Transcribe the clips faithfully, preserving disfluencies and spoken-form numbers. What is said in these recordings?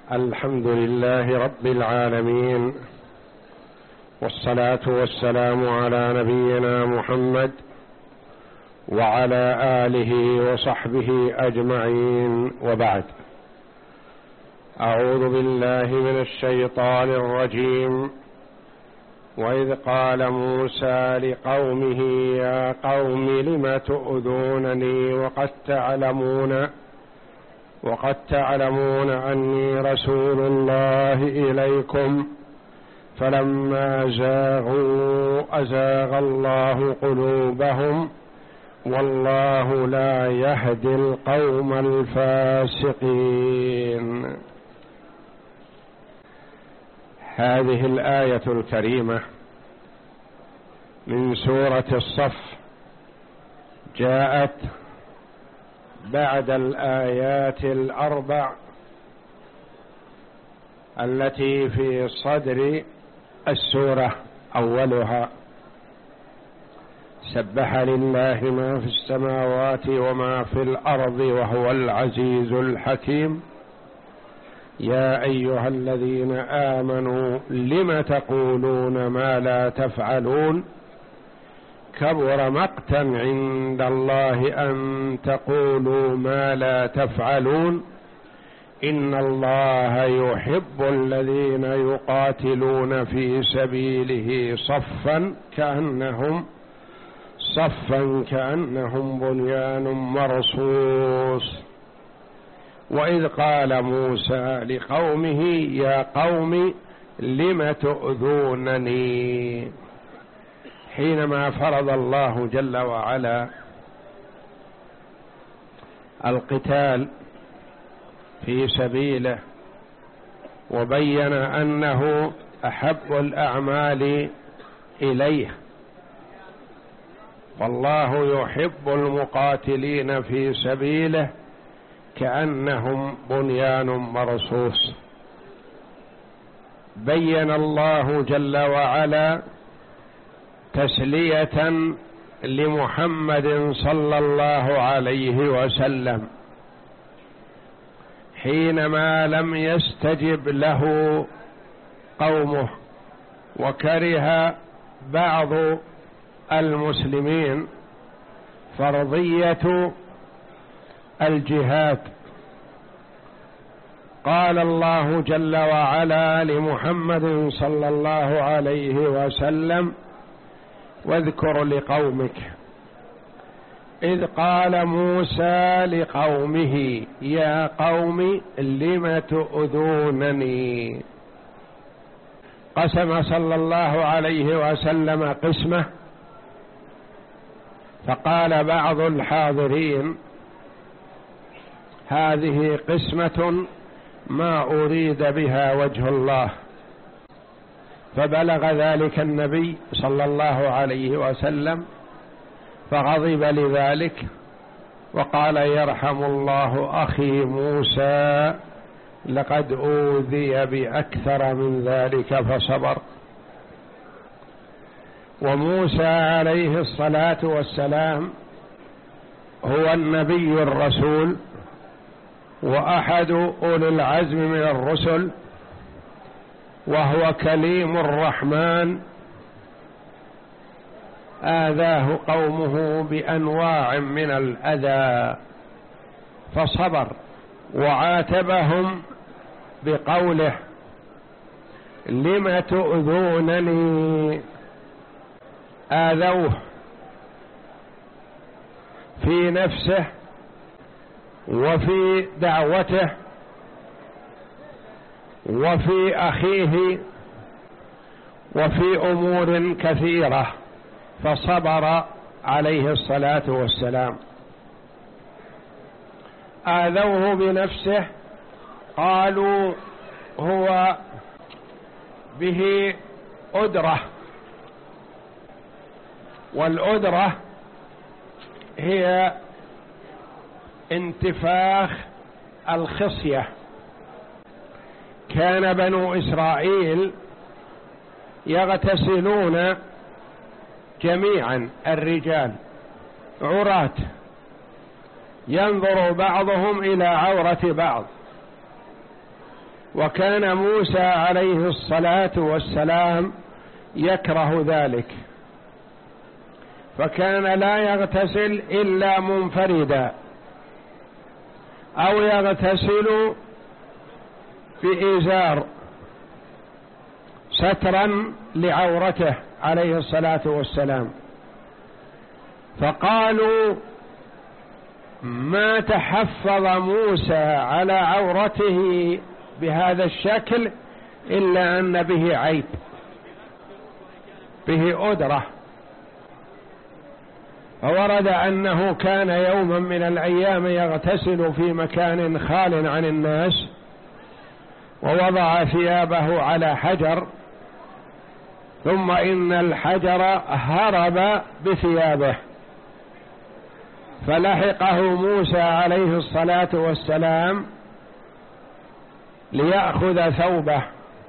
الحمد لله رب العالمين، والصلاة والسلام على نبينا محمد وعلى آله وصحبه أجمعين، وبعد. أعوذ بالله من الشيطان الرجيم. وإذ قال موسى لقومه يا قوم لم تؤذونني وقد تعلمون وقد تعلمون أني رسول الله إليكم فلما زاغوا أزاغ الله قلوبهم والله لا يهدي القوم الفاسقين. هذه الآية الكريمة من سورة الصف جاءت بعد الآيات الأربع التي في صدر السورة. أولها سبح لله ما في السماوات وما في الأرض وهو العزيز الحكيم. يا أيها الذين آمنوا لم تقولون ما لا تفعلون كبر مقتا عند الله أن تقولوا ما لا تفعلون إن الله يحب الذين يقاتلون في سبيله صفا كأنهم صفا كأنهم بنيان مرصوص. وإذ قال موسى لقومه يا قوم لم تؤذونني، حينما فرض الله جل وعلا القتال في سبيله وبين أنه أحب الأعمال إليه، والله يحب المقاتلين في سبيله كأنهم بنيان مرصوص. بين الله جل وعلا تسلية لمحمد صلى الله عليه وسلم حينما لم يستجب له قومه، وكره بعض المسلمين فرضية الجهاد. قال الله جل وعلا لمحمد صلى الله عليه وسلم واذكر لقومك إذ قال موسى لقومه يا قوم لم تؤذونني. قسم صلى الله عليه وسلم قسمه، فقال بعض الحاضرين هذه قسمة ما أريد بها وجه الله، فبلغ ذلك النبي صلى الله عليه وسلم فغضب لذلك وقال يرحم الله أخي موسى لقد أوذي بأكثر من ذلك فصبر. وموسى عليه الصلاة والسلام هو النبي الرسول وأحد أولي العزم من الرسل، وهو كليم الرحمن. آذاه قومه بأنواع من الأذى فصبر، وعاتبهم بقوله لم تؤذونني. آذوه في نفسه وفي دعوته وفي أخيه وفي أمور كثيرة، فصبر عليه الصلاة والسلام. آذوه بنفسه، قالوا هو به أدرة، والأدرة هي انتفاخ الخصية. كان بنو إسرائيل يغتسلون جميعا الرجال عراة، ينظر بعضهم إلى عورة بعض، وكان موسى عليه الصلاة والسلام يكره ذلك، فكان لا يغتسل إلا منفردا أو يغتسل بإزار سترا لعورته عليه الصلاة والسلام. فقالوا ما تحفظ موسى على عورته بهذا الشكل إلا أن به عيب، به أدرة. فورد أنه كان يوما من الأيام يغتسل في مكان خال عن الناس، ووضع ثيابه على حجر، ثم إن الحجر هرب بثيابه، فلحقه موسى عليه الصلاة والسلام ليأخذ ثوبه،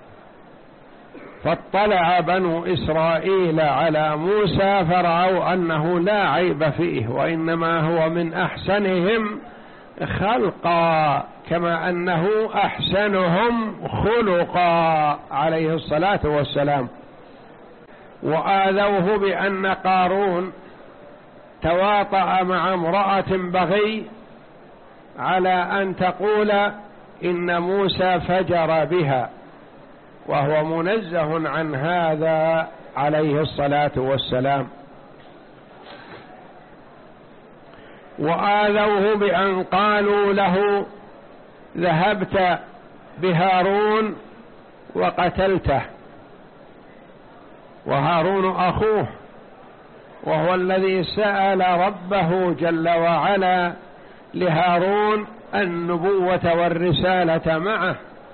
فاطلع بنو إسرائيل على موسى فرأوا أنه لا عيب فيه، وإنما هو من أحسنهم خلقا كما أنه أحسنهم خلقا عليه الصلاة والسلام. وآذوه بأن قارون تواطأ مع امرأة بغي على أن تقول إن موسى فجر بها، وهو منزه عن هذا عليه الصلاة والسلام. وآذوه بأن قالوا له ذهبت بهارون وقتلته، وهارون أخوه، وهو الذي سأل ربه جل وعلا لهارون النبوة والرسالة معه،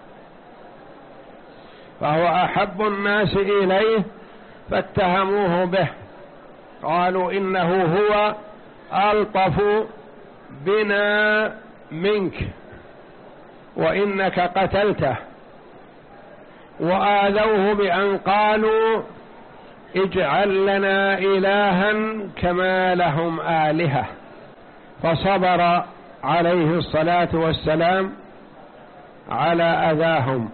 فهو أحب الناس إليه، فاتهموه به، قالوا إنه هو ألطف بنا منك وإنك قتلته. وآذوه بأن قالوا اجعل لنا إلها كما لهم آلهة، فصبر عليه الصلاة والسلام على أذاهم.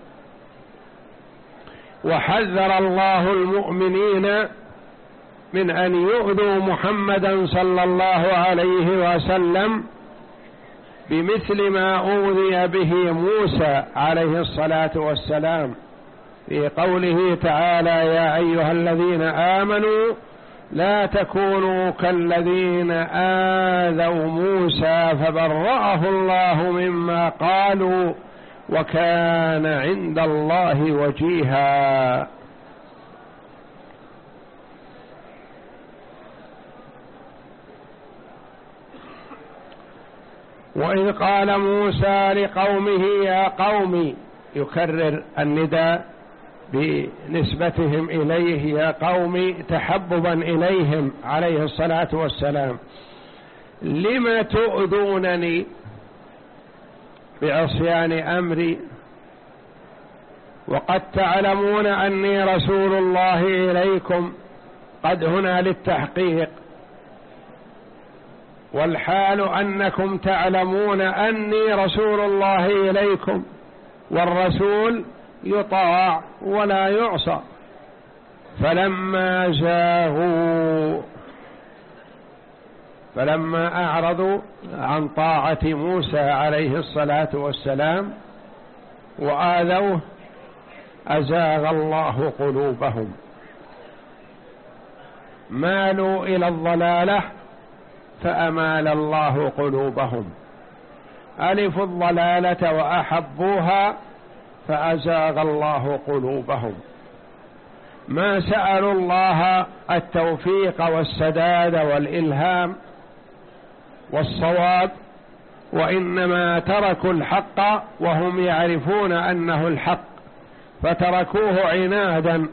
وحذر الله المؤمنين من أن يؤذوا محمدا صلى الله عليه وسلم بمثل ما أوذي به موسى عليه الصلاة والسلام، في قوله تعالى يا أيها الذين آمنوا لا تكونوا كالذين آذوا موسى فبرأه الله مما قالوا وكان عند الله وجيها. وإذ قال موسى لقومه يا قوم، يكرر النداء بنسبتهم إليه يا قوم تحببا إليهم عليه الصلاة والسلام، لم تؤذونني بعصيان أمري وقد تعلمون أني رسول الله إليكم، قد هنا للتحقيق، والحال أنكم تعلمون أني رسول الله إليكم، والرسول يطاع ولا يعصى. فلما زاغوا فلما أعرضوا عن طاعة موسى عليه الصلاة والسلام وآذوه أزاغ الله قلوبهم، مالوا إلى الضلالة فأمال الله قلوبهم، ألفوا الضلالة وأحبوها فأزاغ الله قلوبهم. ما سألوا الله التوفيق والسداد والإلهام والصواب، وإنما تركوا الحق وهم يعرفون أنه الحق فتركوه عنادا.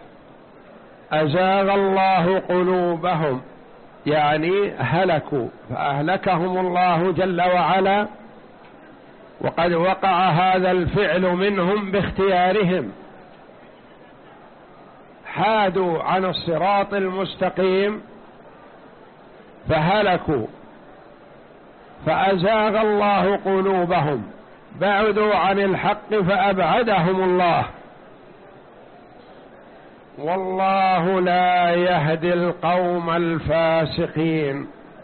أزاغ الله قلوبهم يعني هلكوا، فأهلكهم الله جل وعلا، وقد وقع هذا الفعل منهم باختيارهم، حادوا عن الصراط المستقيم فهلكوا، فأزاغ الله قلوبهم بعدوا عن الحق فأبعدهم الله، والله لا يهدي القوم الفاسقين.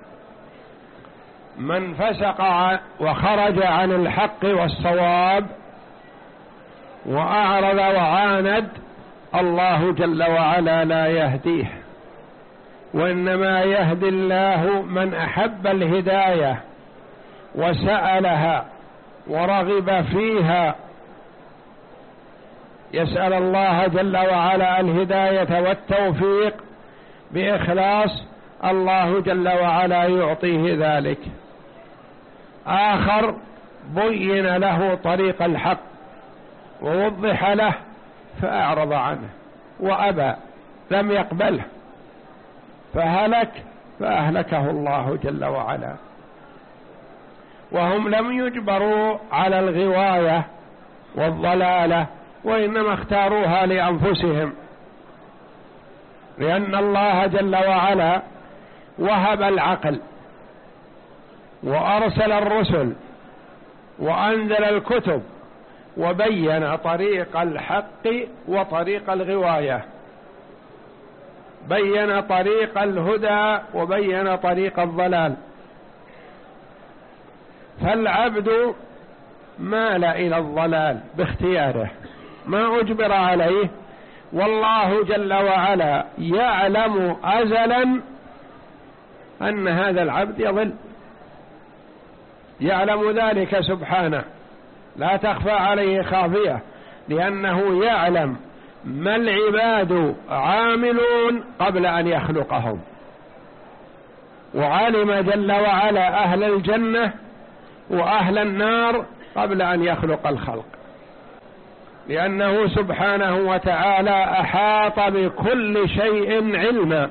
من فسق وخرج عن الحق والصواب وأعرض وعاند، الله جل وعلا لا يهديه، وإنما يهدي الله من أحب الهداية وسألها ورغب فيها، يسأل الله جل وعلا الهداية والتوفيق بإخلاص، الله جل وعلا يعطيه ذلك. آخر بين له طريق الحق ووضح له فأعرض عنه وأبى، لم يقبله فهلك، فأهلكه الله جل وعلا. وهم لم يجبروا على الغواية والضلالة، وإنما اختاروها لأنفسهم، لأن الله جل وعلا وهب العقل وأرسل الرسل وأنزل الكتب وبين طريق الحق وطريق الغواية، بين طريق الهدى وبين طريق الضلال. فالعبد مال إلى الضلال باختياره، ما أجبر عليه، والله جل وعلا يعلم أزلا أن هذا العبد يضل، يعلم ذلك سبحانه، لا تخفى عليه خافية، لأنه يعلم ما العباد عاملون قبل أن يخلقهم، وعلم جل وعلا أهل الجنة وأهل النار قبل أن يخلق الخلق، لأنه سبحانه وتعالى أحاط بكل شيء علما،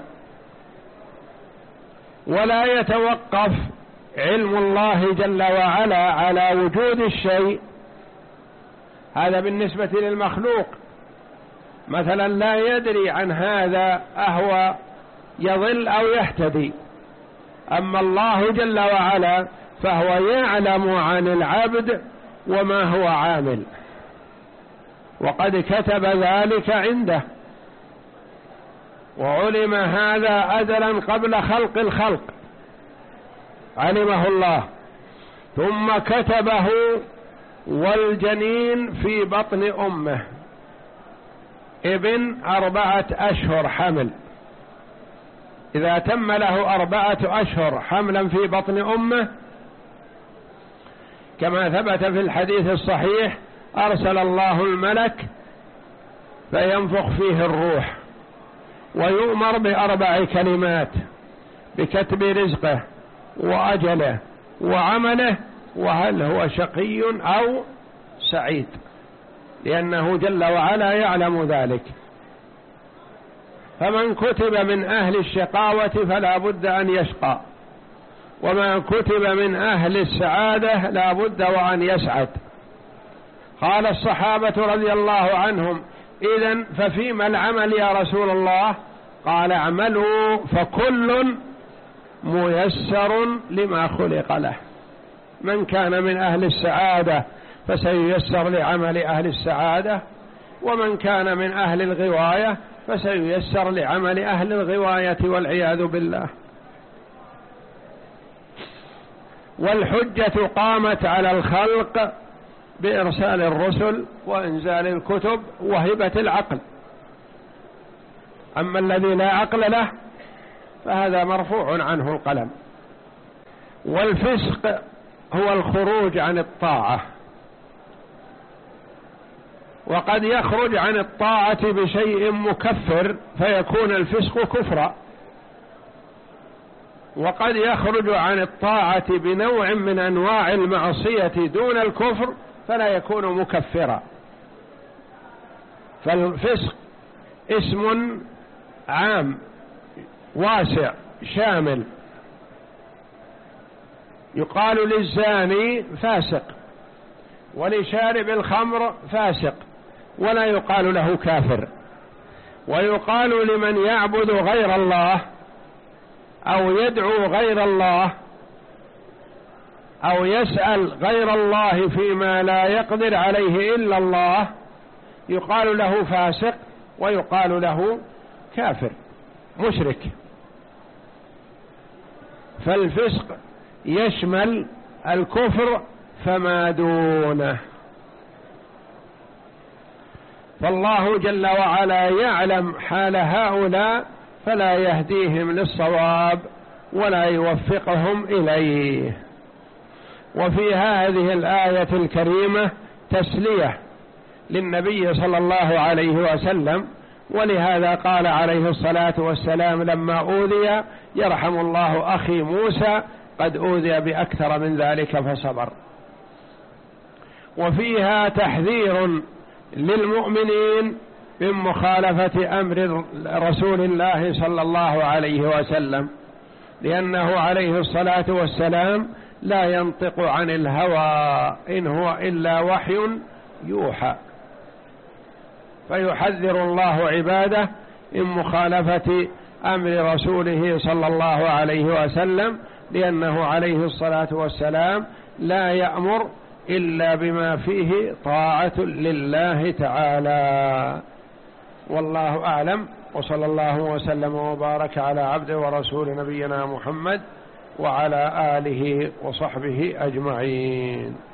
ولا يتوقف علم الله جل وعلا على وجود الشيء. هذا بالنسبة للمخلوق، مثلا لا يدري عن هذا أهو يضل أو يهتدي، أما الله جل وعلا فهو يعلم عن العبد وما هو عامل، وقد كتب ذلك عنده، وعلم هذا أزلا قبل خلق الخلق، علمه الله، ثم كتبه والجنين في بطن أمه ابن أربعة أشهر حمل، إذا تم له أربعة أشهر حملا في بطن أمه كما ثبت في الحديث الصحيح، أرسل الله الملك فينفخ فيه الروح ويؤمر بأربع كلمات: بكتب رزقه وأجله وعمله وهل هو شقي أو سعيد، لأنه جل وعلا يعلم ذلك. فمن كتب من أهل الشقاوة فلا بد أن يشقى، وما كتب من أهل السعادة لا بد وأن يسعد. قال الصحابة رضي الله عنهم: إذن ففيما العمل يا رسول الله؟ قال: اعملوا فكل ميسر لما خلق له. من كان من أهل السعادة فسييسر لعمل أهل السعادة، ومن كان من أهل الغواية فسييسر لعمل أهل الغواية والعياذ بالله. والحجة قامت على الخلق بإرسال الرسل وإنزال الكتب وهبة العقل، أما الذي لا عقل له فهذا مرفوع عنه القلم. والفسق هو الخروج عن الطاعة، وقد يخرج عن الطاعة بشيء مكفر فيكون الفسق كفرا، وقد يخرج عن الطاعة بنوع من أنواع المعصية دون الكفر فلا يكون مكفرا. فالفسق اسم عام واسع شامل، يقال للزاني فاسق، ولشارب الخمر فاسق، ولا يقال له كافر. ويقال لمن يعبد غير الله أو يدعو غير الله أو يسأل غير الله فيما لا يقدر عليه إلا الله يقال له فاسق ويقال له كافر مشرك. فالفسق يشمل الكفر فما دونه. فالله جل وعلا يعلم حال هؤلاء فلا يهديهم للصواب ولا يوفقهم إليه. وفي هذه الآية الكريمة تسلية للنبي صلى الله عليه وسلم، ولهذا قال عليه الصلاة والسلام لما أوذي يرحم الله أخي موسى قد أوذي بأكثر من ذلك فصبر. وفيها تحذير للمؤمنين من مخالفة أمر رسول الله صلى الله عليه وسلم، لأنه عليه الصلاة والسلام لا ينطق عن الهوى إن هو إلا وحي يوحى. فيحذر الله عباده من مخالفة أمر رسوله صلى الله عليه وسلم، لأنه عليه الصلاة والسلام لا يأمر إلا بما فيه طاعة لله تعالى. والله أعلم، وصلى الله وسلم وبارك على عبده ورسول نبينا محمد وعلى آله وصحبه أجمعين.